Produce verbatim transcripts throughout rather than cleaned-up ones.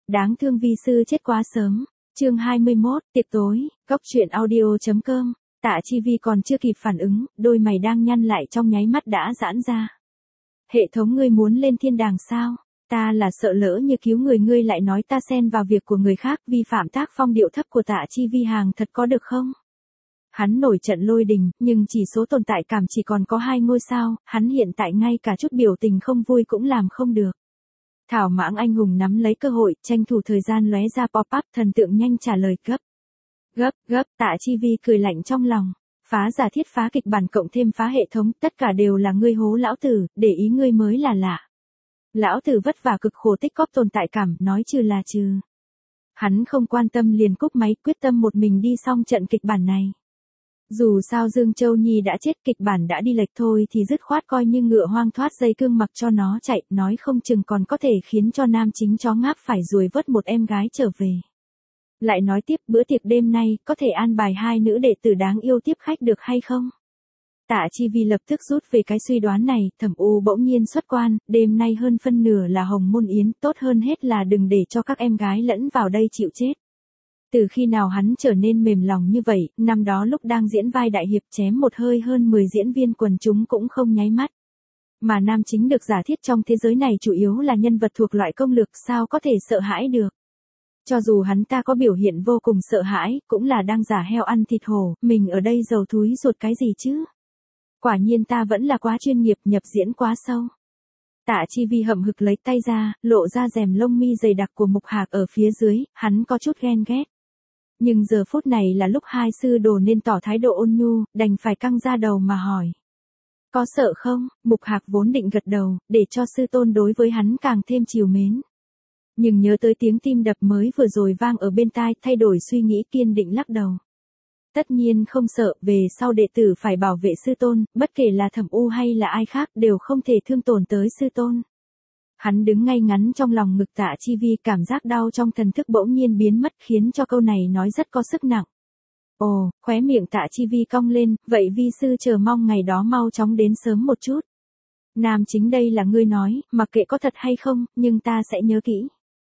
Đáng thương vi sư chết quá sớm. Chương hai mươi mốt, tiệc tối, góc truyện audio.com. Tạ Chi Vi còn chưa kịp phản ứng, đôi mày đang nhăn lại trong nháy mắt đã giãn ra. Hệ thống, ngươi muốn lên thiên đàng sao? Ta là sợ lỡ như cứu người ngươi lại nói ta xen vào việc của người khác, vi phạm tác phong điệu thấp của Tạ Chi Vi hàng thật có được không? Hắn nổi trận lôi đình, nhưng chỉ số tồn tại cảm chỉ còn có hai ngôi sao, hắn hiện tại ngay cả chút biểu tình không vui cũng làm không được. Thảo Mãng anh hùng nắm lấy cơ hội, tranh thủ thời gian lóe ra pop-up, thần tượng nhanh trả lời gấp. Gấp, gấp, Tạ Chi Vi cười lạnh trong lòng. Phá giả thiết, phá kịch bản cộng thêm phá hệ thống, tất cả đều là ngươi hố lão tử, để ý ngươi mới là lạ. Lão tử vất vả cực khổ tích cóp tồn tại cảm, nói trừ là trừ. Hắn không quan tâm liền cúp máy, quyết tâm một mình đi xong trận kịch bản này. Dù sao Dương Châu Nhi đã chết, kịch bản đã đi lệch thôi thì dứt khoát coi như ngựa hoang thoát dây cương mặc cho nó chạy, nói không chừng còn có thể khiến cho nam chính chó ngáp phải ruồi vớt một em gái trở về. Lại nói tiếp, bữa tiệc đêm nay, có thể an bài hai nữ đệ tử đáng yêu tiếp khách được hay không? Tạ Chi Vi lập tức rút về cái suy đoán này, Thẩm U bỗng nhiên xuất quan, đêm nay hơn phân nửa là hồng môn yến, tốt hơn hết là đừng để cho các em gái lẫn vào đây chịu chết. Từ khi nào hắn trở nên mềm lòng như vậy, năm đó lúc đang diễn vai đại hiệp chém một hơi hơn mười diễn viên quần chúng cũng không nháy mắt. Mà nam chính được giả thiết trong thế giới này chủ yếu là nhân vật thuộc loại công lược, sao có thể sợ hãi được. Cho dù hắn ta có biểu hiện vô cùng sợ hãi, cũng là đang giả heo ăn thịt hổ, mình ở đây giàu thúi ruột cái gì chứ. Quả nhiên ta vẫn là quá chuyên nghiệp, nhập diễn quá sâu. Tạ Chi Vi hậm hực lấy tay ra, lộ ra rèm lông mi dày đặc của Mục Hạc ở phía dưới, hắn có chút ghen ghét. Nhưng giờ phút này là lúc hai sư đồ nên tỏ thái độ ôn nhu, đành phải căng ra đầu mà hỏi. Có sợ không? Mục Hạc vốn định gật đầu, để cho sư tôn đối với hắn càng thêm trìu mến. Nhưng nhớ tới tiếng tim đập mới vừa rồi vang ở bên tai, thay đổi suy nghĩ, kiên định lắc đầu. Tất nhiên không sợ, về sau đệ tử phải bảo vệ sư tôn, bất kể là Thẩm U hay là ai khác đều không thể thương tổn tới sư tôn. Hắn đứng ngay ngắn trong lòng ngực Tạ Chi Vi, cảm giác đau trong thần thức bỗng nhiên biến mất khiến cho câu này nói rất có sức nặng. Ồ, khóe miệng Tạ Chi Vi cong lên, vậy vi sư chờ mong ngày đó mau chóng đến sớm một chút. Nam chính đây là ngươi nói, mặc kệ có thật hay không, nhưng ta sẽ nhớ kỹ.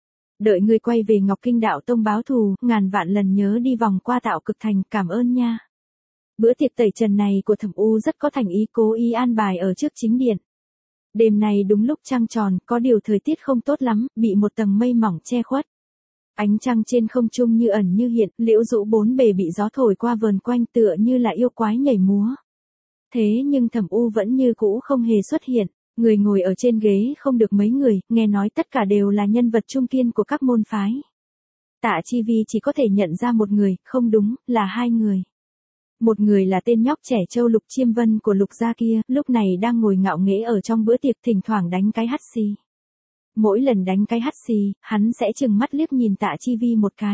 Đợi ngươi quay về Ngọc Kinh Đạo Tông báo thù, ngàn vạn lần nhớ đi vòng qua Tạo Cực Thành, cảm ơn nha. Bữa tiệc tẩy trần này của Thẩm U rất có thành ý, cố ý an bài ở trước chính điện. Đêm này đúng lúc trăng tròn, có điều thời tiết không tốt lắm, bị một tầng mây mỏng che khuất. Ánh trăng trên không trung như ẩn như hiện, liễu rũ bốn bề bị gió thổi qua vờn quanh tựa như là yêu quái nhảy múa. Thế nhưng Thẩm U vẫn như cũ không hề xuất hiện. Người ngồi ở trên ghế không được mấy người, nghe nói tất cả đều là nhân vật trung kiên của các môn phái. Tạ Chi Vi chỉ có thể nhận ra một người, không đúng, là hai người. Một người là tên nhóc trẻ Châu Lục Chiêm Vân của Lục gia kia, lúc này đang ngồi ngạo nghễ ở trong bữa tiệc, thỉnh thoảng đánh cái hắt xì. Mỗi lần đánh cái hắt xì, hắn sẽ trừng mắt liếc nhìn Tạ Chi Vi một cái.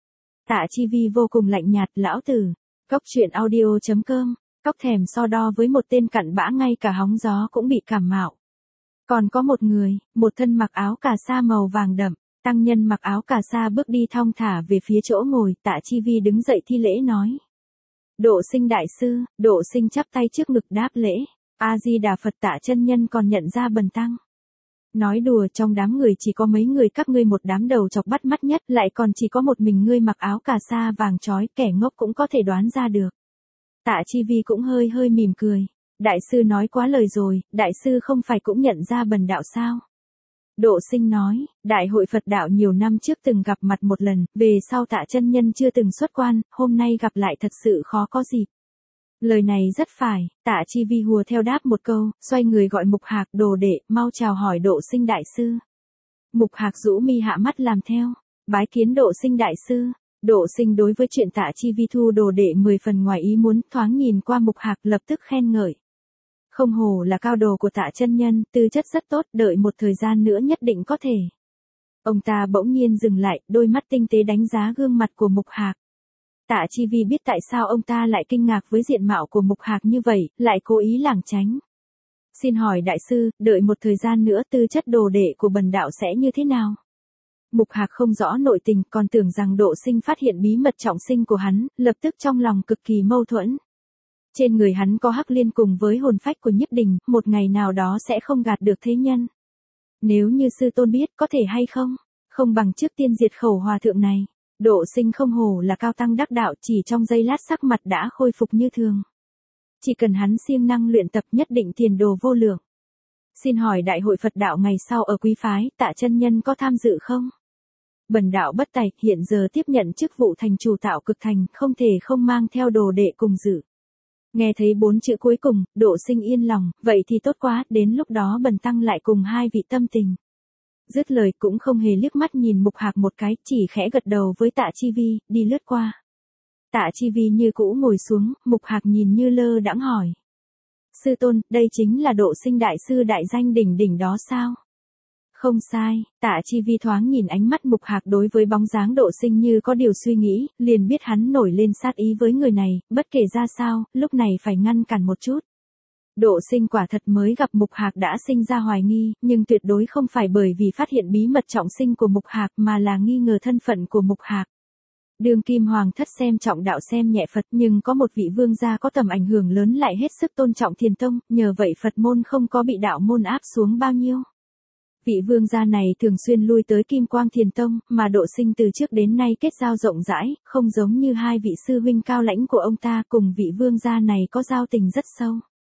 Tạ Chi Vi vô cùng lạnh nhạt, lão tử. Góc truyện audio.com. Cóc thèm so đo với một tên cặn bã ngay cả hóng gió cũng bị cảm mạo. Còn có một người, một thân mặc áo cà sa màu vàng đậm, tăng nhân mặc áo cà sa bước đi thong thả về phía chỗ ngồi, Tạ Chi Vi đứng dậy thi lễ nói. Độ Sinh đại sư, Độ Sinh chắp tay trước ngực đáp lễ, A-di-đà Phật. Tạ chân nhân còn nhận ra bần tăng. Nói đùa, trong đám người chỉ có mấy người các ngươi một đám đầu chọc bắt mắt nhất, lại còn chỉ có một mình ngươi mặc áo cà sa vàng chói, kẻ ngốc cũng có thể đoán ra được. Tạ Chi Vi cũng hơi hơi mỉm cười. Đại sư nói quá lời rồi, đại sư không phải cũng nhận ra bần đạo sao? Độ Sinh nói, đại hội Phật đạo nhiều năm trước từng gặp mặt một lần, về sau Tạ chân nhân chưa từng xuất quan, hôm nay gặp lại thật sự khó có dịp. Lời này rất phải, Tạ Chi Vi hùa theo đáp một câu, xoay người gọi Mục Hạc, đồ đệ, mau chào hỏi Độ Sinh đại sư. Mục Hạc rũ mi hạ mắt làm theo, bái kiến Độ Sinh đại sư. Độ Sinh đối với chuyện Tạ Chi Vi thu đồ đệ mười phần ngoài ý muốn, thoáng nhìn qua Mục Hạc lập tức khen ngợi. Không hổ là cao đồ của Tạ chân nhân, tư chất rất tốt, đợi một thời gian nữa nhất định có thể. Ông ta bỗng nhiên dừng lại, đôi mắt tinh tế đánh giá gương mặt của Mục Hạc. Tạ Chi Vi biết tại sao ông ta lại kinh ngạc với diện mạo của Mục Hạc như vậy, lại cố ý lảng tránh. Xin hỏi đại sư, đợi một thời gian nữa tư chất đồ đệ của bần đạo sẽ như thế nào? Mục Hạc không rõ nội tình, còn tưởng rằng Độ Sinh phát hiện bí mật trọng sinh của hắn, lập tức trong lòng cực kỳ mâu thuẫn. Trên người hắn có hắc liên cùng với hồn phách của Nhiếp Đình, một ngày nào đó sẽ không gạt được thế nhân. Nếu như sư tôn biết, có thể hay không? Không bằng trước tiên diệt khẩu hòa thượng này. Độ Sinh không hổ là cao tăng đắc đạo, chỉ trong giây lát sắc mặt đã khôi phục như thường. Chỉ cần hắn siêng năng luyện tập nhất định tiền đồ vô lượng. Xin hỏi đại hội Phật đạo ngày sau ở quý phái, Tạ chân nhân có tham dự không? Bần đạo bất tài, hiện giờ tiếp nhận chức vụ thành chủ Tạo Cực Thành, không thể không mang theo đồ đệ cùng dự. Nghe thấy bốn chữ cuối cùng, Độ Sinh yên lòng, vậy thì tốt quá, đến lúc đó bần tăng lại cùng hai vị tâm tình. Dứt lời cũng không hề liếc mắt nhìn Mục Hạc một cái, chỉ khẽ gật đầu với Tạ Chi Vi, đi lướt qua. Tạ Chi Vi như cũ ngồi xuống, Mục Hạc nhìn như lơ đãng hỏi. Sư tôn, đây chính là Độ Sinh đại sư đại danh đỉnh đỉnh đó sao? Không sai, Tạ Chi Vi thoáng nhìn ánh mắt Mục Hạc đối với bóng dáng Độ Sinh như có điều suy nghĩ, liền biết hắn nổi lên sát ý với người này, bất kể ra sao, lúc này phải ngăn cản một chút. Độ Sinh quả thật mới gặp Mục Hạc đã sinh ra hoài nghi, nhưng tuyệt đối không phải bởi vì phát hiện bí mật trọng sinh của Mục Hạc mà là nghi ngờ thân phận của Mục Hạc. Đương kim hoàng thất xem trọng đạo xem nhẹ Phật, nhưng có một vị vương gia có tầm ảnh hưởng lớn lại hết sức tôn trọng Thiền tông, nhờ vậy Phật môn không có bị đạo môn áp xuống bao nhiêu. Vị vương gia này thường xuyên lui tới Kim Quang Thiền tông, mà Độ Sinh từ trước đến nay kết giao rộng rãi, không giống như hai vị sư huynh cao lãnh của ông ta, cùng vị vương gia này có giao tình rất sâu.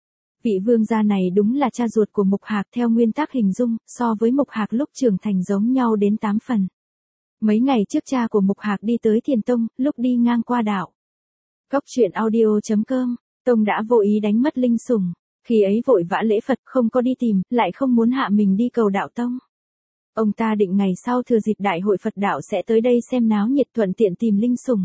Vị vương gia này đúng là cha ruột của Mục Hạc, theo nguyên tắc hình dung, so với Mục Hạc lúc trưởng thành giống nhau đến tám phần. Mấy ngày trước cha của Mục Hạc đi tới Thiền tông, lúc đi ngang qua đạo. Góc truyện audio chấm com, tông đã vô ý đánh mất linh sủng, khi ấy vội vã lễ Phật, không có đi tìm, lại không muốn hạ mình đi cầu đạo tông. Ông ta định ngày sau thừa dịp đại hội Phật đạo sẽ tới đây xem náo nhiệt, thuận tiện tìm linh sủng.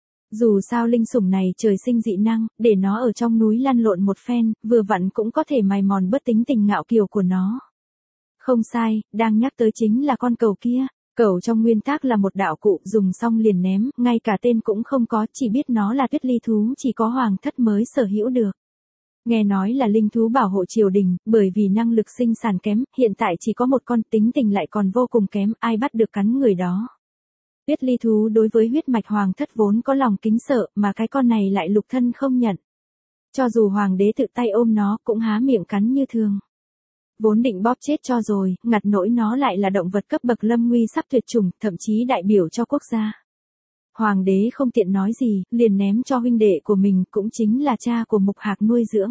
Dù sao linh sủng này trời sinh dị năng, để nó ở trong núi lăn lộn một phen, vừa vặn cũng có thể mài mòn bớt tính tình ngạo kiều của nó. Không sai, đang nhắc tới chính là con cẩu kia. Cẩu trong nguyên tắc là một đạo cụ, dùng xong liền ném, ngay cả tên cũng không có, chỉ biết nó là tuyết ly thú, chỉ có hoàng thất mới sở hữu được. Nghe nói là linh thú bảo hộ triều đình, bởi vì năng lực sinh sản kém, hiện tại chỉ có một con, tính tình lại còn vô cùng kém, ai bắt được cắn người đó. Tuyết ly thú đối với huyết mạch hoàng thất vốn có lòng kính sợ, mà cái con này lại lục thân không nhận. Cho dù hoàng đế tự tay ôm nó, cũng há miệng cắn như thường. Vốn định bóp chết cho rồi, ngặt nỗi nó lại là động vật cấp bậc lâm nguy sắp tuyệt chủng, thậm chí đại biểu cho quốc gia. Hoàng đế không tiện nói gì, liền ném cho huynh đệ của mình, cũng chính là cha của Mục Hạc nuôi dưỡng.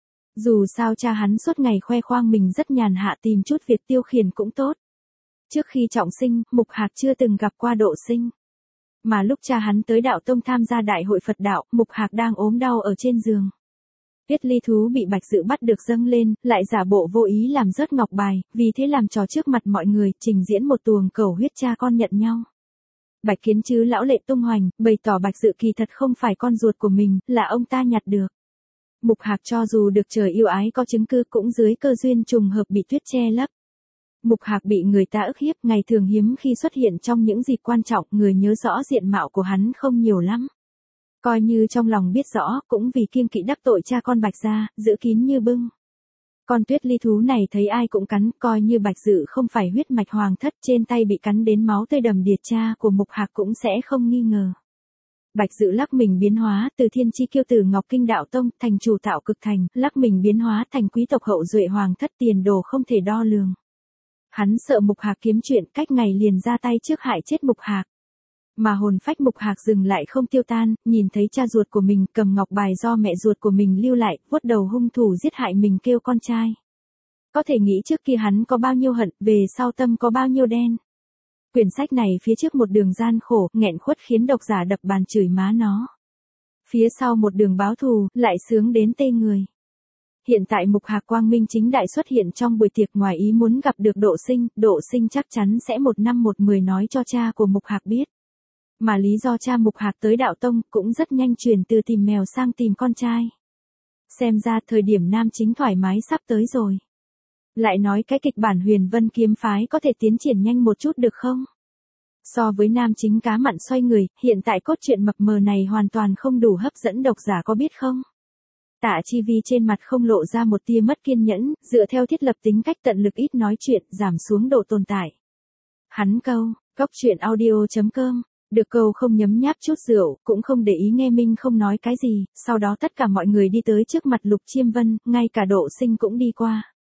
Dù sao cha hắn suốt ngày khoe khoang mình rất nhàn hạ, tìm chút việc tiêu khiển cũng tốt. Trước khi trọng sinh, Mục Hạc chưa từng gặp qua Độ Sinh. Mà lúc cha hắn tới đạo tông tham gia đại hội Phật đạo, Mục Hạc đang ốm đau ở trên giường. Tuyết ly thú bị Bạch Dự bắt được dâng lên, lại giả bộ vô ý làm rớt ngọc bài, vì thế làm trò trước mặt mọi người, trình diễn một tuồng cầu huyết cha con nhận nhau. Bạch Kiến Chứ lão lệ tung hoành, bày tỏ Bạch Dự kỳ thật không phải con ruột của mình, là ông ta nhặt được. Mục Hạc cho dù được trời yêu ái có chứng cứ cũng dưới cơ duyên trùng hợp bị tuyết che lấp. Mục Hạc bị người ta ức hiếp, ngày thường hiếm khi xuất hiện trong những dịp quan trọng, người nhớ rõ diện mạo của hắn không nhiều lắm. Coi như trong lòng biết rõ, cũng vì kiêng kỵ đắc tội cha con Bạch gia, giữ kín như bưng. Con tuyết ly thú này thấy ai cũng cắn, coi như Bạch Dự không phải huyết mạch hoàng thất, trên tay bị cắn đến máu tươi đầm đìa, cha của Mục Hạc cũng sẽ không nghi ngờ. Bạch Dự lắc mình biến hóa, từ thiên chi kiêu tử Ngọc Kinh Đạo Tông, thành chủ Tạo Cực Thành, lắc mình biến hóa thành quý tộc hậu duệ hoàng thất, tiền đồ không thể đo lường. Hắn sợ Mục Hạc kiếm chuyện, cách ngày liền ra tay trước hại chết Mục Hạc. Mà hồn phách Mục Hạc dừng lại không tiêu tan, nhìn thấy cha ruột của mình cầm ngọc bài do mẹ ruột của mình lưu lại, vuốt đầu hung thủ giết hại mình kêu con trai. Có thể nghĩ trước kia hắn có bao nhiêu hận, về sau tâm có bao nhiêu đen. Quyển sách này phía trước một đường gian khổ, nghẹn khuất khiến độc giả đập bàn chửi má nó. Phía sau một đường báo thù, lại sướng đến tê người. Hiện tại Mục Hạc quang minh chính đại xuất hiện trong buổi tiệc, ngoài ý muốn gặp được Độ Sinh, Độ Sinh chắc chắn sẽ một năm một mười nói cho cha của Mục Hạc biết. Mà lý do cha Mục Hạc tới đạo tông cũng rất nhanh chuyển từ tìm mèo sang tìm con trai. Xem ra thời điểm nam chính thoải mái sắp tới rồi. Lại nói cái kịch bản Huyền Vân kiếm phái có thể tiến triển nhanh một chút được không? So với nam chính cá mặn xoay người, hiện tại cốt truyện mập mờ này hoàn toàn không đủ hấp dẫn độc giả, có biết không? Tạ Chi Vi trên mặt không lộ ra một tia mất kiên nhẫn, dựa theo thiết lập tính cách tận lực ít nói chuyện, giảm xuống độ tồn tại. Hắn câu, góc truyện audio chấm com. Được câu không nhấm nháp chút rượu, cũng không để ý nghe Minh không nói cái gì, sau đó tất cả mọi người đi tới trước mặt Lục Chiêm Vân, ngay cả Độ Sinh cũng đi qua.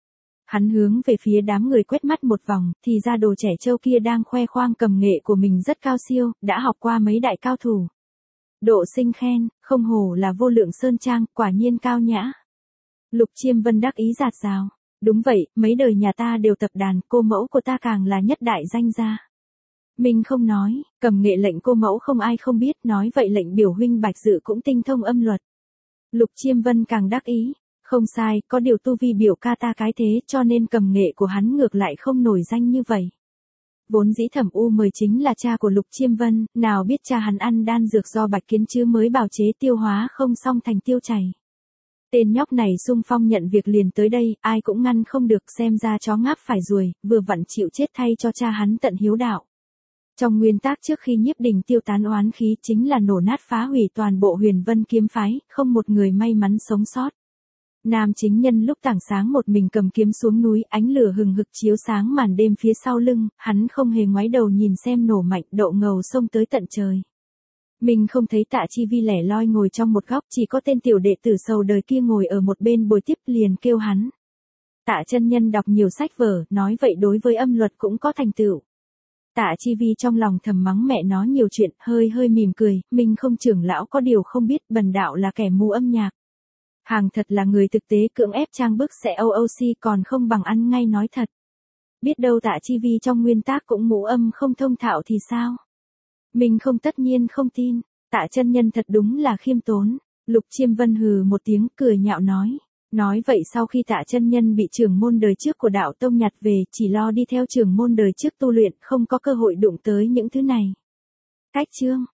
Hắn hướng về phía đám người quét mắt một vòng, thì ra đồ trẻ trâu kia đang khoe khoang cầm nghệ của mình rất cao siêu, đã học qua mấy đại cao thủ. Độ sinh khen, không hổ là vô lượng sơn trang, quả nhiên cao nhã. Lục Chiêm Vân đắc ý giạt rào. Đúng vậy, mấy đời nhà ta đều tập đàn, cô mẫu của ta càng là nhất đại danh gia. Mình không nói, cầm nghệ lệnh cô mẫu không ai không biết, nói vậy lệnh biểu huynh Bạch Dự cũng tinh thông âm luật. Lục Chiêm Vân càng đắc ý. Không sai, có điều tu vi biểu ca ta cái thế cho nên cầm nghệ của hắn ngược lại không nổi danh như vậy. Vốn dĩ Thẩm U mời chính là cha của Lục Chiêm Vân, nào biết cha hắn ăn đan dược do Bạch Kiến Chứ mới bào chế tiêu hóa không xong thành tiêu chảy. Tên nhóc này xung phong nhận việc liền tới đây, ai cũng ngăn không được, xem ra chó ngáp phải ruồi, vừa vặn chịu chết thay cho cha hắn tận hiếu đạo. Trong nguyên tắc trước khi Nhiếp Đình tiêu tán oán khí chính là nổ nát phá hủy toàn bộ Huyền Vân kiếm phái, không một người may mắn sống sót. Nam chính nhân lúc tảng sáng một mình cầm kiếm xuống núi, ánh lửa hừng hực chiếu sáng màn đêm phía sau lưng, hắn không hề ngoái đầu nhìn xem nổ mạnh, độ ngầu xông tới tận trời. Mình không thấy Tạ Chi Vi lẻ loi ngồi trong một góc, chỉ có tên tiểu đệ tử sầu đời kia ngồi ở một bên bồi tiếp, liền kêu hắn. Tạ chân nhân đọc nhiều sách vở, nói vậy đối với âm luật cũng có thành tựu. Tạ Chi Vi trong lòng thầm mắng mẹ nó nhiều chuyện, hơi hơi mỉm cười, mình không trưởng lão có điều không biết, bần đạo là kẻ mù âm nhạc. Hàng thật là người thực tế cưỡng ép trang bức sẽ o o xê còn không bằng ăn ngay nói thật. Biết đâu Tạ Chi Vi trong nguyên tác cũng ngũ âm không thông thạo thì sao? Mình không tất nhiên không tin, Tạ chân nhân thật đúng là khiêm tốn. Lục Chiêm Vân hừ một tiếng cười nhạo nói. Nói vậy sau khi Tạ chân nhân bị trưởng môn đời trước của đạo tông nhặt về, chỉ lo đi theo trưởng môn đời trước tu luyện, không có cơ hội đụng tới những thứ này. Cách chương